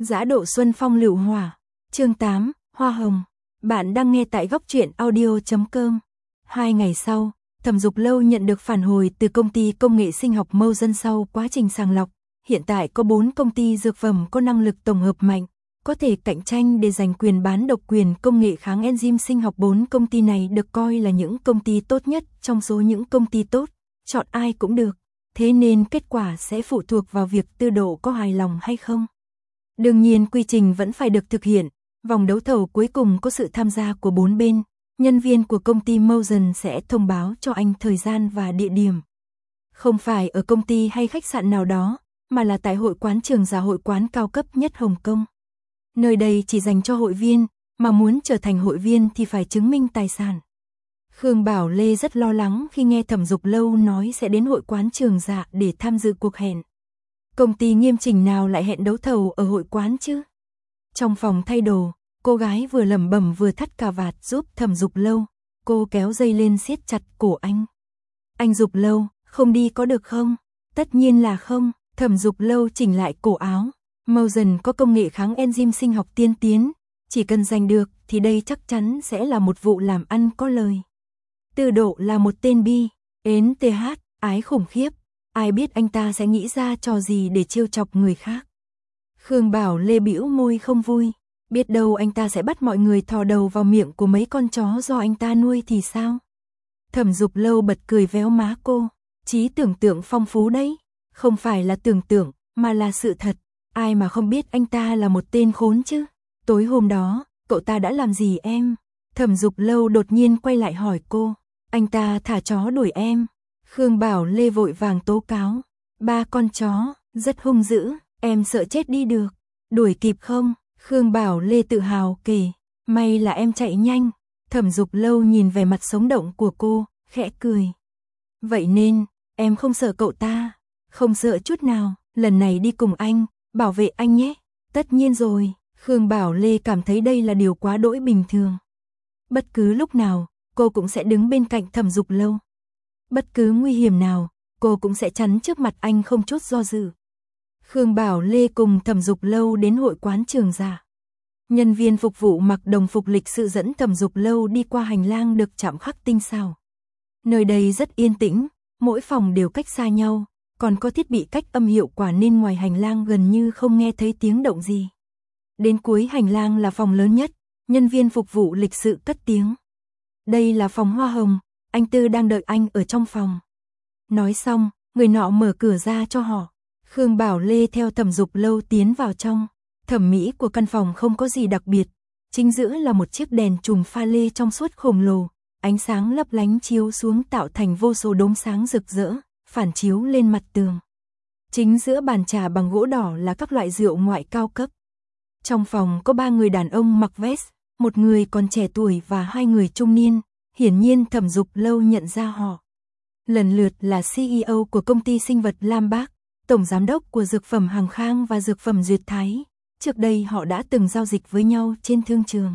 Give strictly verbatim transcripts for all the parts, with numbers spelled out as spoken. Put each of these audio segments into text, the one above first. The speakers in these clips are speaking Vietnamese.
Dã độ xuân phong lựu hỏa. Chương tám, Hoa hồng. Bạn đang nghe tại góc truyện audio chấm com. Hai ngày sau, Thẩm Dục Lâu nhận được phản hồi từ công ty công nghệ sinh học Mosen sau quá trình sàng lọc. Hiện tại có bốn công ty dược phẩm có năng lực tổng hợp mạnh, có thể cạnh tranh để giành quyền bán độc quyền công nghệ kháng enzyme sinh học. Bốn công ty này được coi là những công ty tốt nhất trong số những công ty tốt, chọn ai cũng được. Thế nên kết quả sẽ phụ thuộc vào việc Tư Độ có hài lòng hay không. Đương nhiên quy trình vẫn phải được thực hiện, vòng đấu thầu cuối cùng có sự tham gia của bốn bên, nhân viên của công ty Mosen sẽ thông báo cho anh thời gian và địa điểm. Không phải ở công ty hay khách sạn nào đó, mà là tại hội quán Trường Giả, hội quán cao cấp nhất Hồng Kông. Nơi đây chỉ dành cho hội viên, mà muốn trở thành hội viên thì phải chứng minh tài sản. Khương Bảo Lê rất lo lắng khi nghe Thẩm Dục Lâu nói sẽ đến hội quán Trường Giả để tham dự cuộc hẹn. Công ty nghiêm chỉnh nào lại hẹn đấu thầu ở hội quán chứ? Trong phòng thay đồ, cô gái vừa lẩm bẩm vừa thắt cà vạt giúp Thẩm Dục Lâu. Cô kéo dây lên siết chặt cổ anh. Anh Dục Lâu, không đi có được không? Tất nhiên là không. Thẩm Dục Lâu chỉnh lại cổ áo. Mosen có công nghệ kháng enzyme sinh học tiên tiến, chỉ cần giành được thì đây chắc chắn sẽ là một vụ làm ăn có lời. Tư Độ là một tên bi, ến th, ái khủng khiếp, ai biết anh ta sẽ nghĩ ra trò gì để trêu chọc người khác. Khương Bảo Lê bĩu môi không vui, biết đâu anh ta sẽ bắt mọi người thò đầu vào miệng của mấy con chó do anh ta nuôi thì sao? Thẩm Dục Lâu bật cười véo má cô, trí tưởng tượng phong phú đấy, không phải là tưởng tượng, mà là sự thật. Ai mà không biết anh ta là một tên khốn chứ? Tối hôm đó, cậu ta đã làm gì em? Thẩm Dục Lâu đột nhiên quay lại hỏi cô. Anh ta thả chó đuổi em. Khương Bảo Lê vội vàng tố cáo. Ba con chó, rất hung dữ, em sợ chết đi được. Đuổi kịp không? Khương Bảo Lê tự hào kể. May là em chạy nhanh. Thẩm Dục Lâu nhìn về mặt sống động của cô, khẽ cười. Vậy nên, em không sợ cậu ta? Không sợ chút nào, lần này đi cùng anh, bảo vệ anh nhé. Tất nhiên rồi, Khương Bảo Lê cảm thấy đây là điều quá đỗi bình thường. Bất cứ lúc nào, cô cũng sẽ đứng bên cạnh Thẩm Dục Lâu. Bất cứ nguy hiểm nào, cô cũng sẽ chắn trước mặt anh không chút do dự. Khương Bảo Lê cùng Thẩm Dục Lâu đến hội quán Trường Giả. Nhân viên phục vụ mặc đồng phục lịch sự dẫn Thẩm Dục Lâu đi qua hành lang được chạm khắc tinh xảo. Nơi đây rất yên tĩnh, mỗi phòng đều cách xa nhau, còn có thiết bị cách âm hiệu quả nên ngoài hành lang gần như không nghe thấy tiếng động gì. Đến cuối hành lang là phòng lớn nhất, nhân viên phục vụ lịch sự cất tiếng. Đây là phòng Hoa hồng, anh Tư đang đợi anh ở trong phòng. Nói xong, người nọ mở cửa ra cho họ. Khương Bảo Lê theo Thẩm Dục Lâu tiến vào trong. Thẩm mỹ của căn phòng không có gì đặc biệt. Chính giữa là một chiếc đèn chùm pha lê trong suốt khổng lồ. Ánh sáng lấp lánh chiếu xuống tạo thành vô số đốm sáng rực rỡ, phản chiếu lên mặt tường. Chính giữa bàn trà bằng gỗ đỏ là các loại rượu ngoại cao cấp. Trong phòng có ba người đàn ông mặc vest, một người còn trẻ tuổi và hai người trung niên. Hiển nhiên Thẩm Dục Lâu nhận ra họ. Lần lượt là xê e ô của công ty sinh vật Lam Bác, tổng giám đốc của dược phẩm Hàng Khang và dược phẩm Duyệt Thái. Trước đây họ đã từng giao dịch với nhau trên thương trường.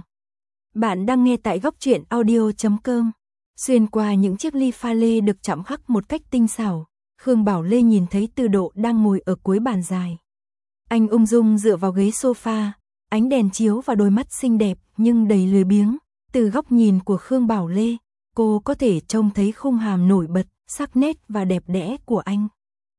Bạn đang nghe tại góc truyện audio chấm com. Xuyên qua những chiếc ly pha lê được chạm khắc một cách tinh xảo, Khương Bảo Lê nhìn thấy Tư Độ đang ngồi ở cuối bàn dài. Anh ung dung dựa vào ghế sofa, ánh đèn chiếu vào đôi mắt xinh đẹp nhưng đầy lười biếng. Từ góc nhìn của Khương Bảo Lê, cô có thể trông thấy khung hàm nổi bật, sắc nét và đẹp đẽ của anh.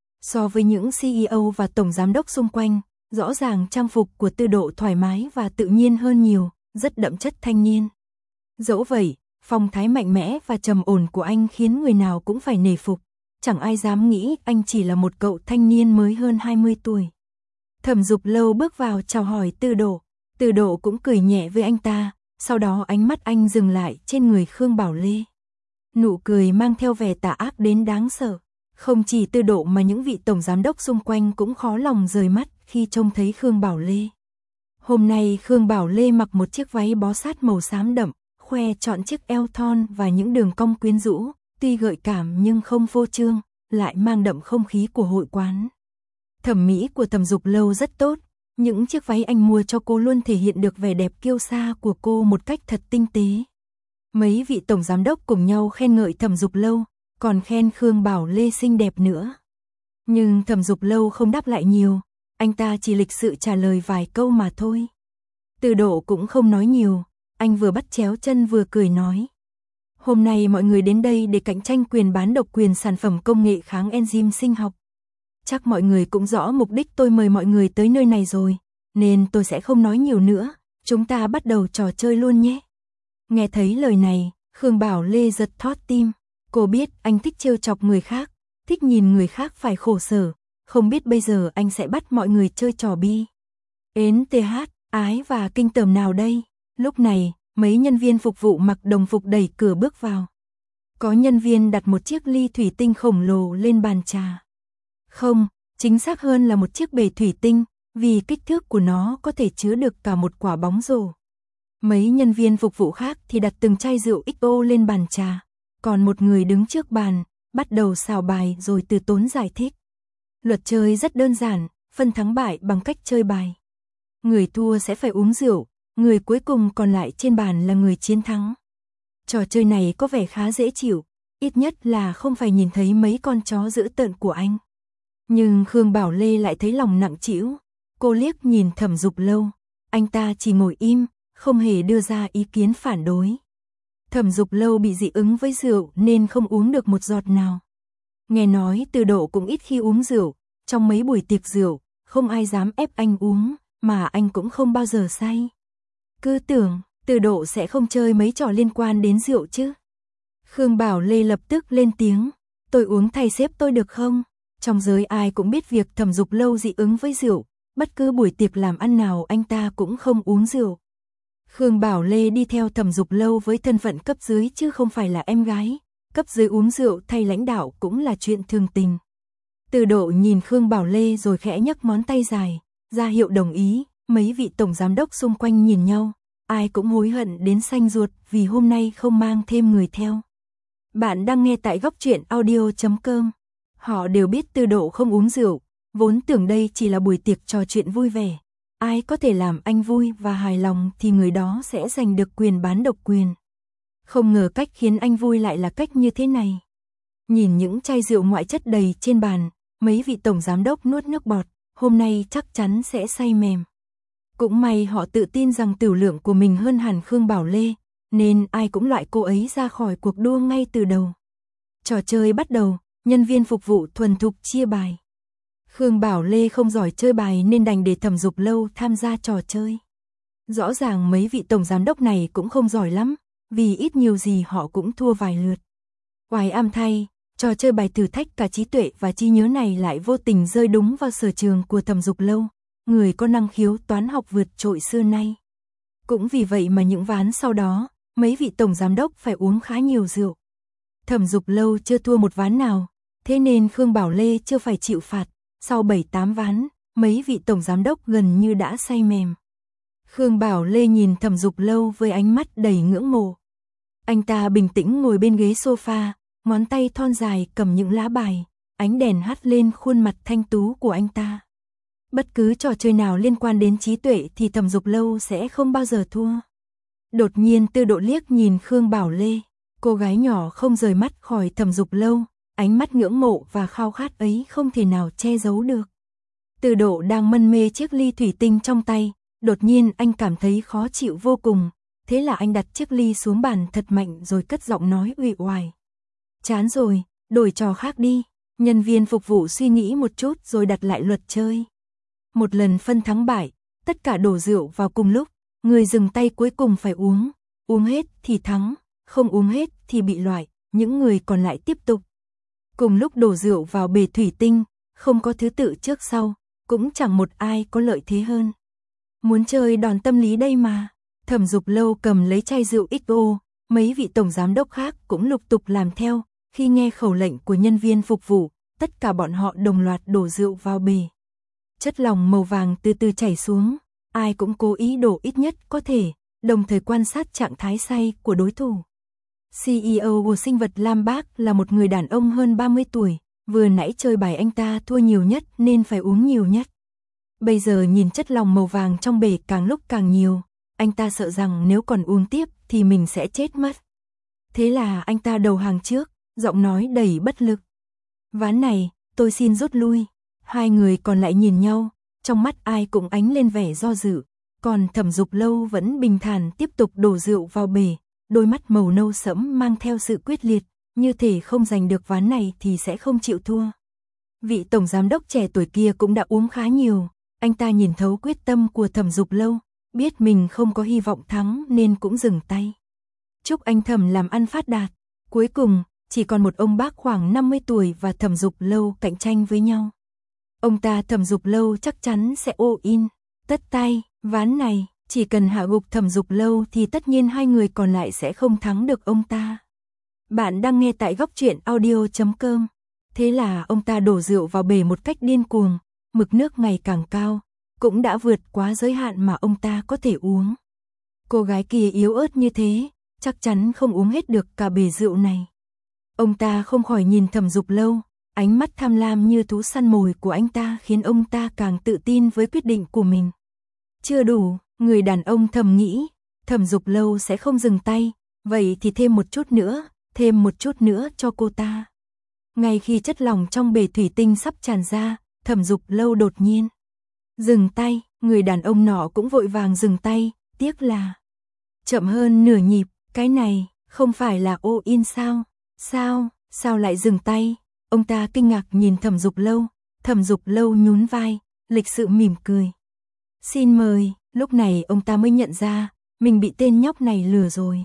So với những xê e ô và tổng giám đốc xung quanh, rõ ràng trang phục của Tư Độ thoải mái và tự nhiên hơn nhiều, rất đậm chất thanh niên. Dẫu vậy, phong thái mạnh mẽ và trầm ổn của anh khiến người nào cũng phải nể phục. Chẳng ai dám nghĩ anh chỉ là một cậu thanh niên mới hơn hai mươi tuổi. Thẩm Dục Lâu bước vào chào hỏi Tư Độ. Tư Độ cũng cười nhẹ với anh ta, sau đó ánh mắt anh dừng lại trên người Khương Bảo Lê. Nụ cười mang theo vẻ tà ác đến đáng sợ. Không chỉ Tư Độ mà những vị tổng giám đốc xung quanh cũng khó lòng rời mắt khi trông thấy Khương Bảo Lê. Hôm nay Khương Bảo Lê mặc một chiếc váy bó sát màu xám đậm, khoe trọn chiếc eo thon và những đường cong quyến rũ, tuy gợi cảm nhưng không phô trương, lại mang đậm không khí của hội quán. Thẩm mỹ của Thẩm Dục Lâu rất tốt, những chiếc váy anh mua cho cô luôn thể hiện được vẻ đẹp kiêu sa của cô một cách thật tinh tế. Mấy vị tổng giám đốc cùng nhau khen ngợi Thẩm Dục Lâu, còn khen Khương Bảo Lê xinh đẹp nữa. Nhưng Thẩm Dục Lâu không đáp lại nhiều, anh ta chỉ lịch sự trả lời vài câu mà thôi. Từ Độ cũng không nói nhiều, anh vừa bắt chéo chân vừa cười nói. Hôm nay mọi người đến đây để cạnh tranh quyền bán độc quyền sản phẩm công nghệ kháng enzyme sinh học. Chắc mọi người cũng rõ mục đích tôi mời mọi người tới nơi này rồi, nên tôi sẽ không nói nhiều nữa, chúng ta bắt đầu trò chơi luôn nhé. Nghe thấy lời này, Khương Bảo Lê giật thót tim, cô biết anh thích trêu chọc người khác, thích nhìn người khác phải khổ sở, không biết bây giờ anh sẽ bắt mọi người chơi trò bi. Ến tê hát, ái và kinh tởm nào đây? Lúc này, mấy nhân viên phục vụ mặc đồng phục đẩy cửa bước vào. Có nhân viên đặt một chiếc ly thủy tinh khổng lồ lên bàn trà. Không, chính xác hơn là một chiếc bể thủy tinh, vì kích thước của nó có thể chứa được cả một quả bóng rổ. Mấy nhân viên phục vụ khác thì đặt từng chai rượu ích o lên bàn trà, còn một người đứng trước bàn, bắt đầu xào bài rồi từ tốn giải thích. Luật chơi rất đơn giản, phân thắng bại bằng cách chơi bài. Người thua sẽ phải uống rượu, người cuối cùng còn lại trên bàn là người chiến thắng. Trò chơi này có vẻ khá dễ chịu, ít nhất là không phải nhìn thấy mấy con chó dữ tợn của anh. Nhưng Khương Bảo Lê lại thấy lòng nặng trĩu, cô liếc nhìn Thẩm Dục Lâu, anh ta chỉ ngồi im, không hề đưa ra ý kiến phản đối. Thẩm Dục Lâu bị dị ứng với rượu nên không uống được một giọt nào. Nghe nói Từ Độ cũng ít khi uống rượu, trong mấy buổi tiệc rượu, không ai dám ép anh uống, mà anh cũng không bao giờ say. Cứ tưởng, Từ Độ sẽ không chơi mấy trò liên quan đến rượu chứ. Khương Bảo Lê lập tức lên tiếng, tôi uống thay sếp tôi được không? Trong giới ai cũng biết việc Thẩm Dục Lâu dị ứng với rượu, bất cứ buổi tiệc làm ăn nào anh ta cũng không uống rượu. Khương Bảo Lê đi theo Thẩm Dục Lâu với thân phận cấp dưới chứ không phải là em gái, cấp dưới uống rượu thay lãnh đạo cũng là chuyện thường tình. Từ Độ nhìn Khương Bảo Lê rồi khẽ nhấc ngón tay dài, ra hiệu đồng ý, mấy vị tổng giám đốc xung quanh nhìn nhau, ai cũng hối hận đến xanh ruột vì hôm nay không mang thêm người theo. Bạn đang nghe tại góc truyện audio chấm com. Họ đều biết Từ Độ không uống rượu, vốn tưởng đây chỉ là buổi tiệc trò chuyện vui vẻ. Ai có thể làm anh vui và hài lòng thì người đó sẽ giành được quyền bán độc quyền. Không ngờ cách khiến anh vui lại là cách như thế này. Nhìn những chai rượu ngoại chất đầy trên bàn, mấy vị tổng giám đốc nuốt nước bọt, hôm nay chắc chắn sẽ say mềm. Cũng may họ tự tin rằng tửu lượng của mình hơn hẳn Khương Bảo Lê, nên ai cũng loại cô ấy ra khỏi cuộc đua ngay từ đầu. Trò chơi bắt đầu, nhân viên phục vụ thuần thục chia bài. Khương Bảo Lê không giỏi chơi bài nên đành để Thẩm Dục Lâu tham gia trò chơi. Rõ ràng mấy vị tổng giám đốc này cũng không giỏi lắm, vì ít nhiều gì họ cũng thua vài lượt. Oái am thay, trò chơi bài thử thách cả trí tuệ và trí nhớ này lại vô tình rơi đúng vào sở trường của Thẩm Dục Lâu, người có năng khiếu toán học vượt trội xưa nay. Cũng vì vậy mà những ván sau đó, mấy vị tổng giám đốc phải uống khá nhiều rượu. Thẩm Dục Lâu chưa thua một ván nào, thế nên Khương Bảo Lê chưa phải chịu phạt. Sau bảy tám ván, mấy vị tổng giám đốc gần như đã say mềm. Khương Bảo Lê nhìn Thẩm Dục Lâu với ánh mắt đầy ngưỡng mộ. Anh ta bình tĩnh ngồi bên ghế sofa, ngón tay thon dài cầm những lá bài, ánh đèn hắt lên khuôn mặt thanh tú của anh ta. Bất cứ trò chơi nào liên quan đến trí tuệ thì Thẩm Dục Lâu sẽ không bao giờ thua. Đột nhiên Từ Độ liếc nhìn Khương Bảo Lê, cô gái nhỏ không rời mắt khỏi Thẩm Dục Lâu. Ánh mắt ngưỡng mộ và khao khát ấy không thể nào che giấu được. Từ Độ đang mân mê chiếc ly thủy tinh trong tay, đột nhiên anh cảm thấy khó chịu vô cùng, thế là anh đặt chiếc ly xuống bàn thật mạnh rồi cất giọng nói uể oải. Chán rồi, đổi trò khác đi. Nhân viên phục vụ suy nghĩ một chút rồi đặt lại luật chơi. Một lần phân thắng bại, tất cả đổ rượu vào cùng lúc, người dừng tay cuối cùng phải uống, uống hết thì thắng, không uống hết thì bị loại, những người còn lại tiếp tục. Cùng lúc đổ rượu vào bể thủy tinh, không có thứ tự trước sau, cũng chẳng một ai có lợi thế hơn. Muốn chơi đòn tâm lý đây mà. Thẩm Dục Lâu cầm lấy chai rượu ích o, mấy vị tổng giám đốc khác cũng lục tục làm theo, khi nghe khẩu lệnh của nhân viên phục vụ, tất cả bọn họ đồng loạt đổ rượu vào bể. Chất lỏng màu vàng từ từ chảy xuống, ai cũng cố ý đổ ít nhất có thể, đồng thời quan sát trạng thái say của đối thủ. xê e ô của sinh vật Lam Bác là một người đàn ông hơn ba mươi tuổi, vừa nãy chơi bài anh ta thua nhiều nhất nên phải uống nhiều nhất. Bây giờ nhìn chất lỏng màu vàng trong bể càng lúc càng nhiều, anh ta sợ rằng nếu còn uống tiếp thì mình sẽ chết mất. Thế là anh ta đầu hàng trước, giọng nói đầy bất lực. Ván này, tôi xin rút lui. Hai người còn lại nhìn nhau, trong mắt ai cũng ánh lên vẻ do dự, còn Thẩm Dục Lâu vẫn bình thản tiếp tục đổ rượu vào bể, đôi mắt màu nâu sẫm mang theo sự quyết liệt, như thể không giành được ván này thì sẽ không chịu thua. Vị tổng giám đốc trẻ tuổi kia cũng đã uống khá nhiều, anh ta nhìn thấu quyết tâm của Thẩm Dục Lâu, biết mình không có hy vọng thắng nên cũng dừng tay. Chúc anh Thẩm làm ăn phát đạt. Cuối cùng, chỉ còn một ông bác khoảng năm mươi tuổi và Thẩm Dục Lâu cạnh tranh với nhau. Ông ta Thẩm Dục Lâu chắc chắn sẽ all in, tất tay, ván này, chỉ cần hạ gục Thẩm Dục Lâu thì tất nhiên hai người còn lại sẽ không thắng được ông ta. Bạn đang nghe tại góc truyện audio chấm com. Thế là ông ta đổ rượu vào bể một cách điên cuồng, mực nước ngày càng cao, cũng đã vượt quá giới hạn mà ông ta có thể uống. Cô gái kia yếu ớt như thế, chắc chắn không uống hết được cả bể rượu này. Ông ta không khỏi nhìn Thẩm Dục Lâu, ánh mắt tham lam như thú săn mồi của anh ta khiến ông ta càng tự tin với quyết định của mình. Chưa đủ, người đàn ông thầm nghĩ, Thẩm Dục Lâu sẽ không dừng tay, vậy thì thêm một chút nữa, thêm một chút nữa cho cô ta. Ngay khi chất lỏng trong bể thủy tinh sắp tràn ra, Thẩm Dục Lâu đột nhiên dừng tay, người đàn ông nọ cũng vội vàng dừng tay, tiếc là chậm hơn nửa nhịp, cái này không phải là all in sao? Sao, sao lại dừng tay? Ông ta kinh ngạc nhìn Thẩm Dục Lâu, Thẩm Dục Lâu nhún vai, lịch sự mỉm cười. Xin mời, lúc này ông ta mới nhận ra, mình bị tên nhóc này lừa rồi.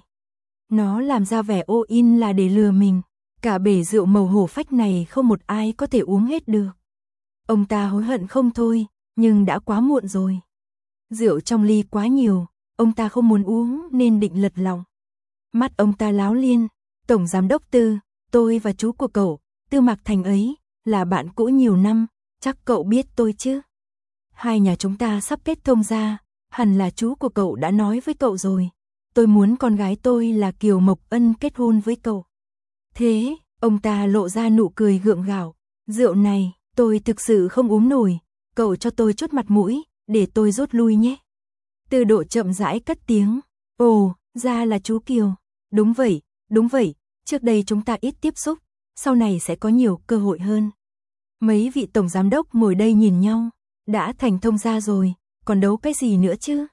Nó làm ra vẻ all in là để lừa mình, cả bể rượu màu hổ phách này không một ai có thể uống hết được. Ông ta hối hận không thôi, nhưng đã quá muộn rồi. Rượu trong ly quá nhiều, ông ta không muốn uống nên định lật lòng. Mắt ông ta láo liên, Tổng Giám đốc Tư, tôi và chú của cậu, Tư Mạc Thành ấy, là bạn cũ nhiều năm, chắc cậu biết tôi chứ. Hai nhà chúng ta sắp kết thông ra, hẳn là chú của cậu đã nói với cậu rồi. Tôi muốn con gái tôi là Kiều Mộc Ân kết hôn với cậu. Thế, ông ta lộ ra nụ cười gượng gạo, rượu này, tôi thực sự không uống nổi, cậu cho tôi chút mặt mũi, để tôi rút lui nhé. Tư Độ chậm rãi cất tiếng, ồ, ra là chú Kiều, đúng vậy, đúng vậy, trước đây chúng ta ít tiếp xúc, sau này sẽ có nhiều cơ hội hơn. Mấy vị tổng giám đốc ngồi đây nhìn nhau, đã thành thông gia rồi, còn đấu cái gì nữa chứ?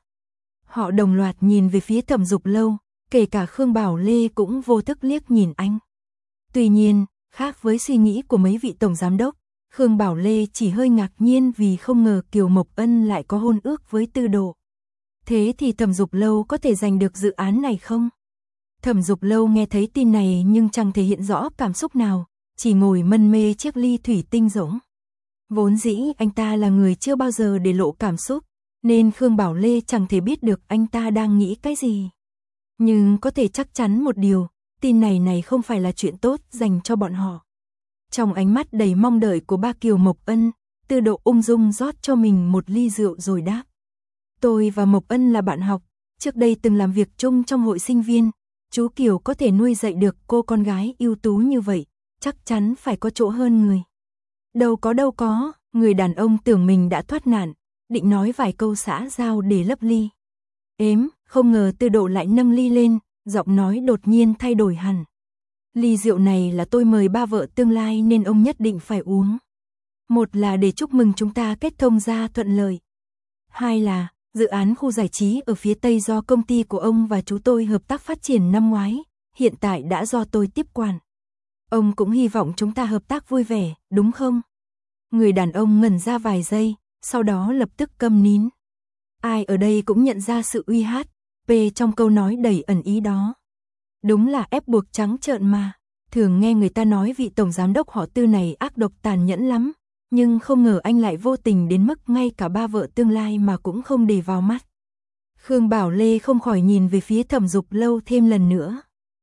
Họ đồng loạt nhìn về phía Thẩm Dục Lâu, kể cả Khương Bảo Lê cũng vô thức liếc nhìn anh. Tuy nhiên, khác với suy nghĩ của mấy vị tổng giám đốc, Khương Bảo Lê chỉ hơi ngạc nhiên vì không ngờ Kiều Mộc Ân lại có hôn ước với Tư Độ. Thế thì Thẩm Dục Lâu có thể giành được dự án này không? Thẩm Dục Lâu nghe thấy tin này nhưng chẳng thể hiện rõ cảm xúc nào, chỉ ngồi mân mê chiếc ly thủy tinh rỗng. Vốn dĩ anh ta là người chưa bao giờ để lộ cảm xúc, nên Khương Bảo Lê chẳng thể biết được anh ta đang nghĩ cái gì. Nhưng có thể chắc chắn một điều, tin này này không phải là chuyện tốt dành cho bọn họ. Trong ánh mắt đầy mong đợi của ba Kiều Mộc Ân, Tư Độ ung dung rót cho mình một ly rượu rồi đáp. Tôi và Mộc Ân là bạn học, trước đây từng làm việc chung trong hội sinh viên. Chú Kiều có thể nuôi dạy được cô con gái ưu tú như vậy, chắc chắn phải có chỗ hơn người. Đâu có đâu có, người đàn ông tưởng mình đã thoát nạn, định nói vài câu xã giao để lấp ly. Ếm, không ngờ Tư Độ lại nâng ly lên, giọng nói đột nhiên thay đổi hẳn. Ly rượu này là tôi mời ba vợ tương lai nên ông nhất định phải uống. Một là để chúc mừng chúng ta kết thông gia thuận lợi. Hai là, dự án khu giải trí ở phía Tây do công ty của ông và chú tôi hợp tác phát triển năm ngoái, hiện tại đã do tôi tiếp quản. Ông cũng hy vọng chúng ta hợp tác vui vẻ, đúng không? Người đàn ông ngẩn ra vài giây, sau đó lập tức câm nín. Ai ở đây cũng nhận ra sự uy hát, p trong câu nói đầy ẩn ý đó. Đúng là ép buộc trắng trợn mà. Thường nghe người ta nói vị tổng giám đốc họ Tư này ác độc tàn nhẫn lắm, nhưng không ngờ anh lại vô tình đến mức ngay cả ba vợ tương lai mà cũng không để vào mắt. Khương Bảo Lê không khỏi nhìn về phía Thẩm Dục Lâu thêm lần nữa.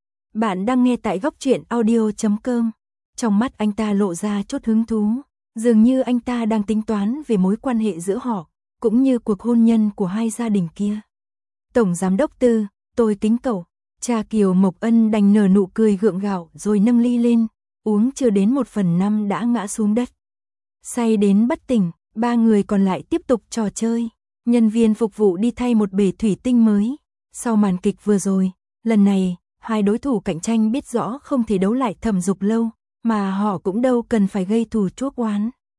Bạn đang nghe tại góc truyện audio chấm com. Trong mắt anh ta lộ ra chút hứng thú, dường như anh ta đang tính toán về mối quan hệ giữa họ, cũng như cuộc hôn nhân của hai gia đình kia. Tổng giám đốc Tư, tôi kính cậu. Cha Kiều Mộc Ân đành nở nụ cười gượng gạo rồi nâng ly lên, uống chưa đến một phần năm đã ngã xuống đất. Say đến bất tỉnh, ba người còn lại tiếp tục trò chơi. Nhân viên phục vụ đi thay một bể thủy tinh mới. Sau màn kịch vừa rồi, lần này, hai đối thủ cạnh tranh biết rõ không thể đấu lại Thẩm Dục Lâu, mà họ cũng đâu cần phải gây thù chuốc oán.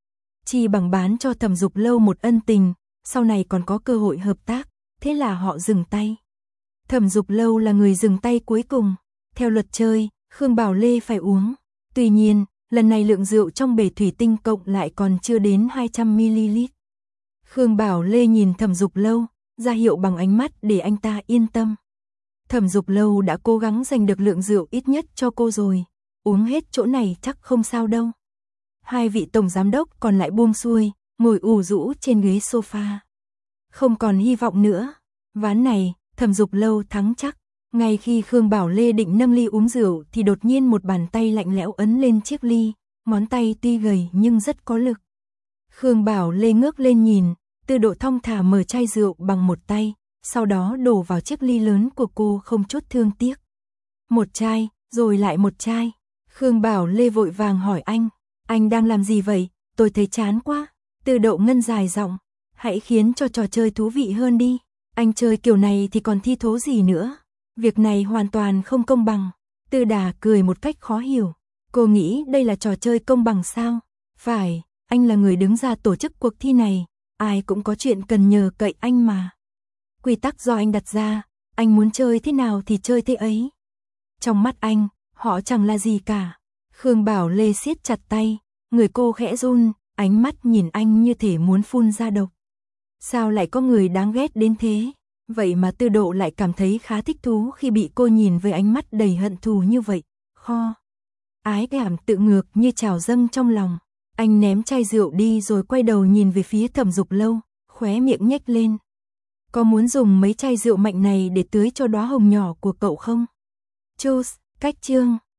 chi bằng bán cho Thẩm Dục Lâu một ân tình, sau này còn có cơ hội hợp tác, thế là họ dừng tay. Thẩm Dục Lâu là người dừng tay cuối cùng, theo luật chơi, Khương Bảo Lê phải uống. Tuy nhiên, lần này lượng rượu trong bể thủy tinh cộng lại còn chưa đến hai trăm mi li lít. Khương Bảo Lê nhìn Thẩm Dục Lâu, ra hiệu bằng ánh mắt để anh ta yên tâm. Thẩm Dục Lâu đã cố gắng giành được lượng rượu ít nhất cho cô rồi, uống hết chỗ này chắc không sao đâu. Hai vị tổng giám đốc còn lại buông xuôi, ngồi ủ rũ trên ghế sofa. Không còn hy vọng nữa, ván này, Thẩm Dục Lâu thắng chắc. Ngay khi Khương Bảo Lê định nâng ly uống rượu thì đột nhiên một bàn tay lạnh lẽo ấn lên chiếc ly, ngón tay tuy gầy nhưng rất có lực. Khương Bảo Lê ngước lên nhìn, Tư Độ thong thả mở chai rượu bằng một tay, sau đó đổ vào chiếc ly lớn của cô không chút thương tiếc. Một chai, rồi lại một chai. Khương Bảo Lê vội vàng hỏi anh, anh đang làm gì vậy, tôi thấy chán quá. Tư Độ ngân dài giọng, hãy khiến cho trò chơi thú vị hơn đi, anh chơi kiểu này thì còn thi thố gì nữa. Việc này hoàn toàn không công bằng. Tư Đà cười một cách khó hiểu. Cô nghĩ đây là trò chơi công bằng sao? Phải, anh là người đứng ra tổ chức cuộc thi này, ai cũng có chuyện cần nhờ cậy anh mà. Quy tắc do anh đặt ra, anh muốn chơi thế nào thì chơi thế ấy. Trong mắt anh, họ chẳng là gì cả. Khương Bảo Lê siết chặt tay, người cô khẽ run, ánh mắt nhìn anh như thể muốn phun ra độc. Sao lại có người đáng ghét đến thế? Vậy mà Tư Độ lại cảm thấy khá thích thú khi bị cô nhìn với ánh mắt đầy hận thù như vậy. Kho. Ái cảm tự ngược như trào dâng trong lòng. Anh ném chai rượu đi rồi quay đầu nhìn về phía Thẩm Dục Lâu, khóe miệng nhếch lên. Có muốn dùng mấy chai rượu mạnh này để tưới cho đóa hồng nhỏ của cậu không? Choose, cách chương.